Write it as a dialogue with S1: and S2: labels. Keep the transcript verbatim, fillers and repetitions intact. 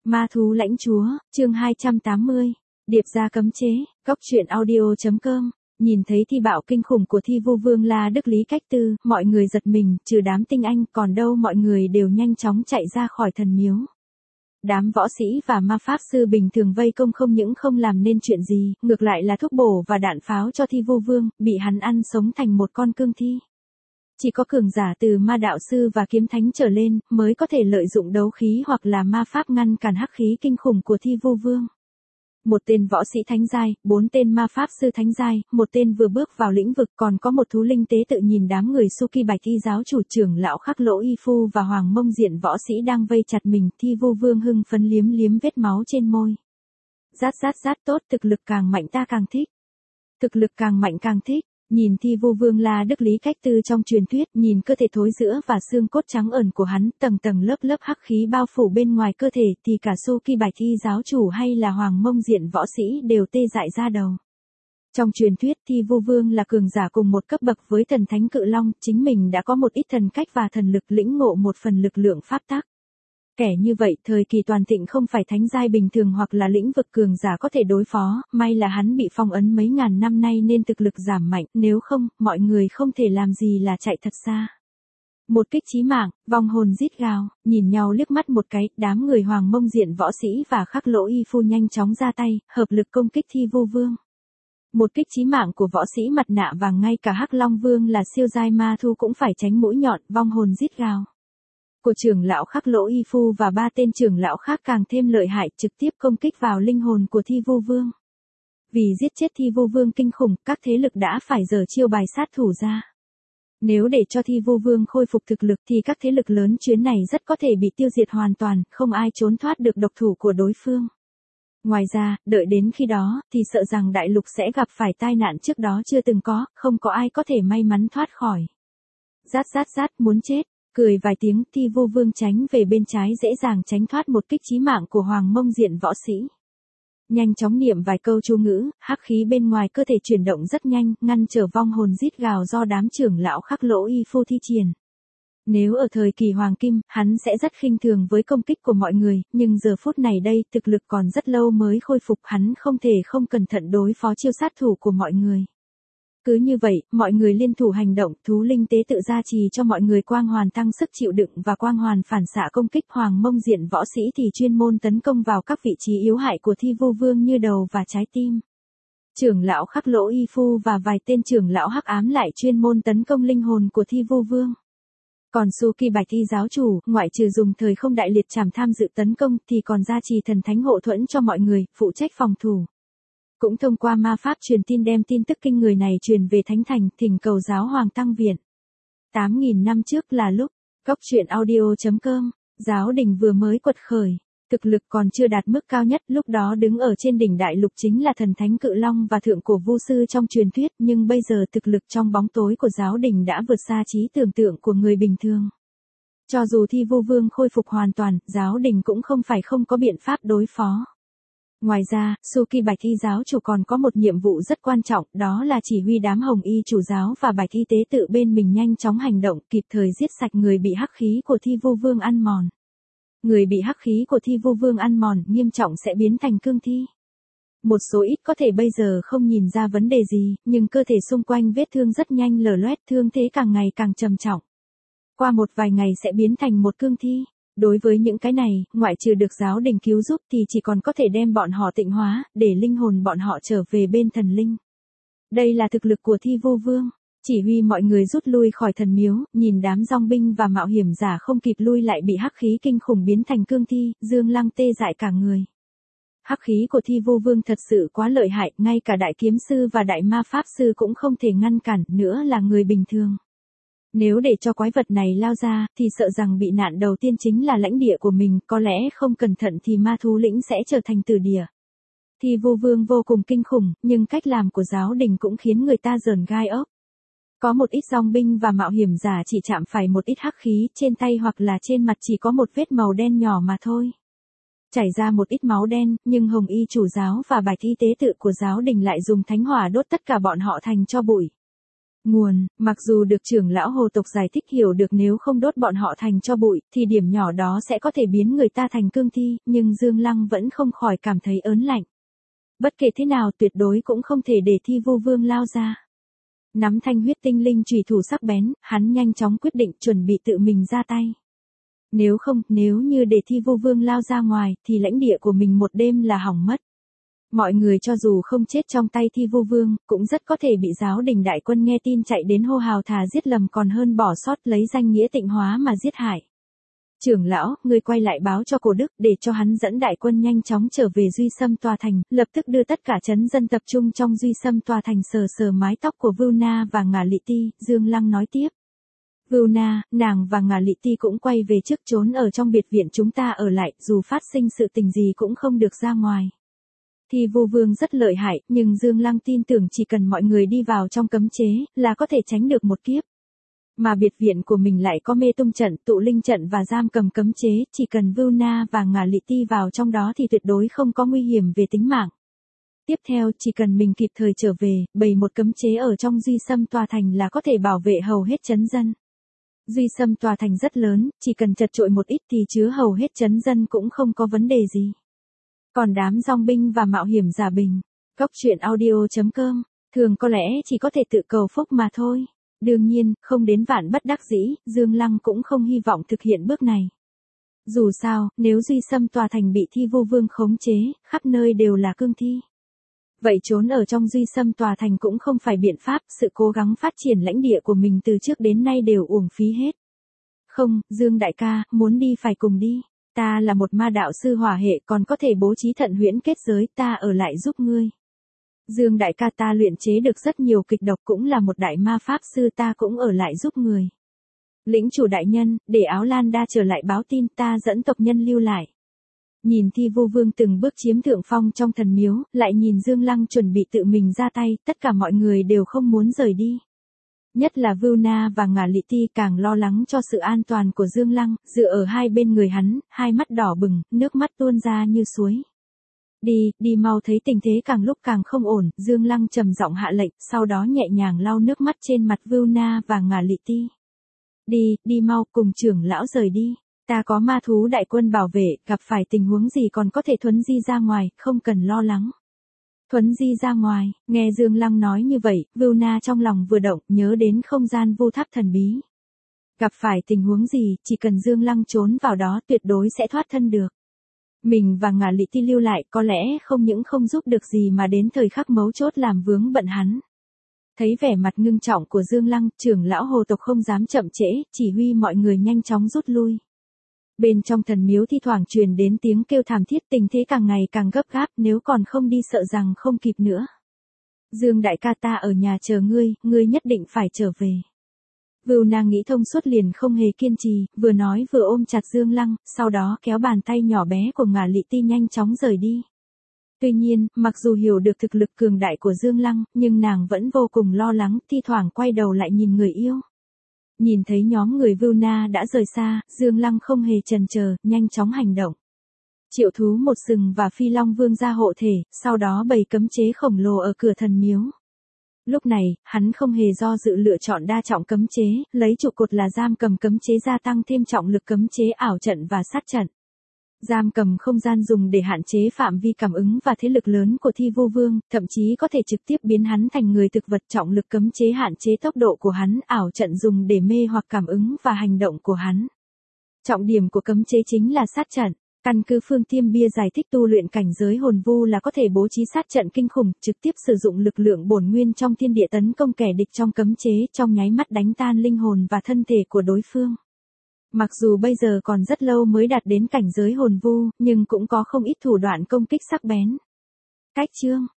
S1: Ma thú lãnh chúa, chương hai trăm tám mươi, điệp ra cấm chế, góc truyện audio.com. Nhìn thấy thi bạo kinh khủng của Thi Vu Vương La Đức Lý Cách Tư, mọi người giật mình, trừ đám tinh anh, còn đâu mọi người đều nhanh chóng chạy ra khỏi thần miếu. Đám võ sĩ và ma pháp sư bình thường vây công không những không làm nên chuyện gì, ngược lại là thuốc bổ và đạn pháo cho Thi Vu Vương, bị hắn ăn sống thành một con cương thi. Chỉ có cường giả từ ma đạo sư và kiếm thánh trở lên, mới có thể lợi dụng đấu khí hoặc là ma pháp ngăn cản hắc khí kinh khủng của Thi Vu Vương. Một tên võ sĩ thánh giai, bốn tên ma pháp sư thánh giai, một tên vừa bước vào lĩnh vực, còn có một thú linh tế tự nhìn đám người Suki Bạch Y giáo chủ trưởng lão Khắc Lỗ Y Phu và Hoàng Mông Diện võ sĩ đang vây chặt mình. Thi Vu Vương hưng phấn liếm liếm vết máu trên môi. Rát rát rát, tốt, thực lực càng mạnh ta càng thích. Thực lực càng mạnh càng thích. Nhìn Thi Vu Vương La Đức Lý Cách Tư trong truyền thuyết, nhìn cơ thể thối rữa và xương cốt trắng ẩn của hắn, tầng tầng lớp lớp hắc khí bao phủ bên ngoài cơ thể, thì cả Suki Bạch Y giáo chủ hay là Hoàng Mông Diện võ sĩ đều tê dại ra đầu. Trong truyền thuyết, Thi Vu Vương là cường giả cùng một cấp bậc với thần thánh cự long, chính mình đã có một ít thần cách và thần lực, lĩnh ngộ một phần lực lượng pháp tắc. Kẻ như vậy, thời kỳ toàn thịnh không phải thánh giai bình thường hoặc là lĩnh vực cường giả có thể đối phó, may là hắn bị phong ấn mấy ngàn năm nay nên thực lực giảm mạnh, nếu không, mọi người không thể làm gì là chạy thật xa. Một kích chí mạng, vong hồn rít gào, nhìn nhau liếc mắt một cái, đám người Hoàng Mông Diện võ sĩ và Khắc Lỗ Y Phu nhanh chóng ra tay, hợp lực công kích Thi Vu Vương. Một kích chí mạng của võ sĩ mặt nạ vàng, ngay cả Hắc Long Vương là siêu giai ma thu cũng phải tránh mũi nhọn, vong hồn rít gào. Của trưởng lão Khắc Lỗ Y Phu và ba tên trưởng lão khác càng thêm lợi hại, trực tiếp công kích vào linh hồn của Thi Vu Vương. Vì giết chết Thi Vu Vương kinh khủng, các thế lực đã phải giở chiêu bài sát thủ ra. Nếu để cho Thi Vu Vương khôi phục thực lực thì các thế lực lớn chuyến này rất có thể bị tiêu diệt hoàn toàn, không ai trốn thoát được độc thủ của đối phương. Ngoài ra, đợi đến khi đó, thì sợ rằng đại lục sẽ gặp phải tai nạn trước đó chưa từng có, không có ai có thể may mắn thoát khỏi. Rát rát rát, muốn chết. Cười vài tiếng, Thi Vu Vương tránh về bên trái, dễ dàng tránh thoát một kích chí mạng của Hoàng Mông Diện võ sĩ. Nhanh chóng niệm vài câu chú ngữ, hắc khí bên ngoài cơ thể chuyển động rất nhanh, ngăn trở vong hồn rít gào do đám trưởng lão Khắc Lỗ Y Phu thi triển. Nếu ở thời kỳ Hoàng Kim, hắn sẽ rất khinh thường với công kích của mọi người, nhưng giờ phút này đây, thực lực còn rất lâu mới khôi phục, hắn không thể không cẩn thận đối phó chiêu sát thủ của mọi người. Cứ như vậy, mọi người liên thủ hành động, thú linh tế tự gia trì cho mọi người quang hoàn tăng sức chịu đựng và quang hoàn phản xạ công kích. Hoàng Mông Diện võ sĩ thì chuyên môn tấn công vào các vị trí yếu hại của Thi Vu Vương như đầu và trái tim. Trưởng lão Khắc Lỗ Y Phu và vài tên trưởng lão hắc ám lại chuyên môn tấn công linh hồn của Thi Vu Vương. Còn Suki Bạch Y giáo chủ, ngoại trừ dùng thời không đại liệt trảm tham dự tấn công thì còn gia trì thần thánh hộ thuẫn cho mọi người, phụ trách phòng thủ. Cũng thông qua ma pháp truyền tin đem tin tức kinh người này truyền về Thánh Thành, thỉnh cầu giáo hoàng tăng viện. tám nghìn năm trước là lúc, góc truyện audio.com, giáo đình vừa mới quật khởi, thực lực còn chưa đạt mức cao nhất, lúc đó đứng ở trên đỉnh đại lục chính là thần thánh cự long và thượng cổ vu sư trong truyền thuyết, nhưng bây giờ thực lực trong bóng tối của giáo đình đã vượt xa trí tưởng tượng của người bình thường. Cho dù Thi Vu Vương khôi phục hoàn toàn, giáo đình cũng không phải không có biện pháp đối phó. Ngoài ra, Suki Bạch Y giáo chủ còn có một nhiệm vụ rất quan trọng, đó là chỉ huy đám Hồng Y chủ giáo và Bạch Y tế tự bên mình nhanh chóng hành động, kịp thời giết sạch người bị hắc khí của Thi Vu Vương ăn mòn. Người bị hắc khí của Thi Vu Vương ăn mòn, nghiêm trọng sẽ biến thành cương thi. Một số ít có thể bây giờ không nhìn ra vấn đề gì, nhưng cơ thể xung quanh vết thương rất nhanh lở loét, thương thế càng ngày càng trầm trọng. Qua một vài ngày sẽ biến thành một cương thi. Đối với những cái này, ngoại trừ được giáo đình cứu giúp thì chỉ còn có thể đem bọn họ tịnh hóa, để linh hồn bọn họ trở về bên thần linh. Đây là thực lực của Thi Vu Vương. Chỉ huy mọi người rút lui khỏi thần miếu, nhìn đám dòng binh và mạo hiểm giả không kịp lui lại bị hắc khí kinh khủng biến thành cương thi, Dương Lăng tê dại cả người. Hắc khí của Thi Vu Vương thật sự quá lợi hại, ngay cả đại kiếm sư và đại ma pháp sư cũng không thể ngăn cản, nữa là người bình thường. Nếu để cho quái vật này lao ra, thì sợ rằng bị nạn đầu tiên chính là lãnh địa của mình, có lẽ không cẩn thận thì ma thú lĩnh sẽ trở thành tử địa. Thi Vu Vương vô cùng kinh khủng, nhưng cách làm của giáo đình cũng khiến người ta rờn gai ốc. Có một ít dòng binh và mạo hiểm giả chỉ chạm phải một ít hắc khí, trên tay hoặc là trên mặt chỉ có một vết màu đen nhỏ mà thôi. Chảy ra một ít máu đen, nhưng Hồng Y chủ giáo và Bạch Y tế tự của giáo đình lại dùng thánh hỏa đốt tất cả bọn họ thành tro bụi. Nguồn, mặc dù được trưởng lão hồ tộc giải thích hiểu được nếu không đốt bọn họ thành tro bụi, thì điểm nhỏ đó sẽ có thể biến người ta thành cương thi, nhưng Dương Lăng vẫn không khỏi cảm thấy ớn lạnh. Bất kể thế nào tuyệt đối cũng không thể để Thi Vu Vương lao ra. Nắm thanh huyết tinh linh chùy thủ sắc bén, hắn nhanh chóng quyết định chuẩn bị tự mình ra tay. Nếu không, nếu như để Thi Vu Vương lao ra ngoài, thì lãnh địa của mình một đêm là hỏng mất. Mọi người cho dù không chết trong tay Thi Vu Vương, cũng rất có thể bị giáo đình đại quân nghe tin chạy đến hô hào thà giết lầm còn hơn bỏ sót lấy danh nghĩa tịnh hóa mà giết hại. Trưởng lão, ngươi quay lại báo cho Cổ Đức để cho hắn dẫn đại quân nhanh chóng trở về Duy Sâm Tòa Thành, lập tức đưa tất cả trấn dân tập trung trong Duy Sâm Tòa Thành. Sờ sờ mái tóc của Vưu Na và Ngả Lị Ti, Dương Lăng nói tiếp. Vưu Na, nàng và Ngả Lị Ti cũng quay về trước trốn ở trong biệt viện chúng ta ở lại, dù phát sinh sự tình gì cũng không được ra ngoài. Thi Vu Vương rất lợi hại, nhưng Dương Lăng tin tưởng chỉ cần mọi người đi vào trong cấm chế, là có thể tránh được một kiếp. Mà biệt viện của mình lại có mê tung trận, tụ linh trận và giam cầm cấm chế, chỉ cần Vưu Na và Ngả Lị Ti vào trong đó thì tuyệt đối không có nguy hiểm về tính mạng. Tiếp theo, chỉ cần mình kịp thời trở về, bày một cấm chế ở trong Duy Sâm Tòa Thành là có thể bảo vệ hầu hết trấn dân. Duy Sâm Tòa Thành rất lớn, chỉ cần chật chội một ít thì chứa hầu hết trấn dân cũng không có vấn đề gì. Còn đám dòng binh và mạo hiểm giả bình, Cốc Truyện Audio chấm com, thường có lẽ chỉ có thể tự cầu phúc mà thôi. Đương nhiên, không đến vạn bất đắc dĩ, Dương Lăng cũng không hy vọng thực hiện bước này. Dù sao, nếu Duy Sâm Tòa Thành bị Thi Vu Vương khống chế, khắp nơi đều là cương thi. Vậy trốn ở trong Duy Sâm Tòa Thành cũng không phải biện pháp, sự cố gắng phát triển lãnh địa của mình từ trước đến nay đều uổng phí hết. Không, Dương đại ca, muốn đi phải cùng đi. Ta là một ma đạo sư hỏa hệ còn có thể bố trí thận huyễn kết giới, ta ở lại giúp ngươi. Dương đại ca, ta luyện chế được rất nhiều kịch độc cũng là một đại ma pháp sư, ta cũng ở lại giúp người. Lĩnh chủ đại nhân, để Áo Lan Đa trở lại báo tin, ta dẫn tộc nhân lưu lại. Nhìn Thi Vu Vương từng bước chiếm thượng phong trong thần miếu, lại nhìn Dương Lăng chuẩn bị tự mình ra tay, tất cả mọi người đều không muốn rời đi. Nhất là Vưu Na và Ngả Lị Ti càng lo lắng cho sự an toàn của Dương Lăng, dựa ở hai bên người hắn, hai mắt đỏ bừng, nước mắt tuôn ra như suối. Đi, đi mau. Thấy tình thế càng lúc càng không ổn, Dương Lăng trầm giọng hạ lệnh, sau đó nhẹ nhàng lau nước mắt trên mặt Vưu Na và Ngả Lị Ti. Đi, đi mau, cùng trưởng lão rời đi. Ta có ma thú đại quân bảo vệ, gặp phải tình huống gì còn có thể thuấn di ra ngoài, không cần lo lắng. Thuấn di ra ngoài, nghe Dương Lăng nói như vậy, Vưu Na trong lòng vừa động, nhớ đến không gian vu tháp thần bí. Gặp phải tình huống gì, chỉ cần Dương Lăng trốn vào đó tuyệt đối sẽ thoát thân được. Mình và Ngả Lị Ti lưu lại có lẽ không những không giúp được gì mà đến thời khắc mấu chốt làm vướng bận hắn. Thấy vẻ mặt ngưng trọng của Dương Lăng, trưởng lão hồ tộc không dám chậm trễ, chỉ huy mọi người nhanh chóng rút lui. Bên trong thần miếu thi thoảng truyền đến tiếng kêu thảm thiết, tình thế càng ngày càng gấp gáp, nếu còn không đi sợ rằng không kịp nữa. Dương đại ca, ta ở nhà chờ ngươi, ngươi nhất định phải trở về. Vưu Na nghĩ thông suốt liền không hề kiên trì, vừa nói vừa ôm chặt Dương Lăng, sau đó kéo bàn tay nhỏ bé của Ngả Lị Ti nhanh chóng rời đi. Tuy nhiên, mặc dù hiểu được thực lực cường đại của Dương Lăng, nhưng nàng vẫn vô cùng lo lắng, thi thoảng quay đầu lại nhìn người yêu. Nhìn thấy nhóm người Vưu Na đã rời xa, Dương Lăng không hề chần chờ, nhanh chóng hành động. Triệu thú một sừng và Phi Long Vương ra hộ thể, sau đó bày cấm chế khổng lồ ở cửa thần miếu. Lúc này, hắn không hề do dự lựa chọn đa trọng cấm chế, lấy trụ cột là giam cầm cấm chế gia tăng thêm trọng lực cấm chế ảo trận và sát trận. Giam cầm không gian dùng để hạn chế phạm vi cảm ứng và thế lực lớn của Thi Vu Vương, thậm chí có thể trực tiếp biến hắn thành người thực vật. Trọng lực cấm chế hạn chế tốc độ của hắn, ảo trận dùng để mê hoặc cảm ứng và hành động của hắn. Trọng điểm của cấm chế chính là sát trận. Căn cứ Phương Tiêm Bia giải thích tu luyện cảnh giới hồn vu là có thể bố trí sát trận kinh khủng, trực tiếp sử dụng lực lượng bổn nguyên trong thiên địa tấn công kẻ địch trong cấm chế, trong nháy mắt đánh tan linh hồn và thân thể của đối phương. Mặc dù bây giờ còn rất lâu mới đạt đến cảnh giới hồn vu, nhưng cũng có không ít thủ đoạn công kích sắc bén. Cách chương